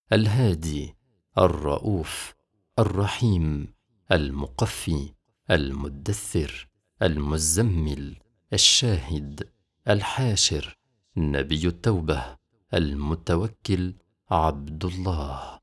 الهادي، الرؤوف، الرحيم، المقفي، المدثر، المزمل، الشاهد، الحاشر، نبي التوبة، المتوكل، عبد الله.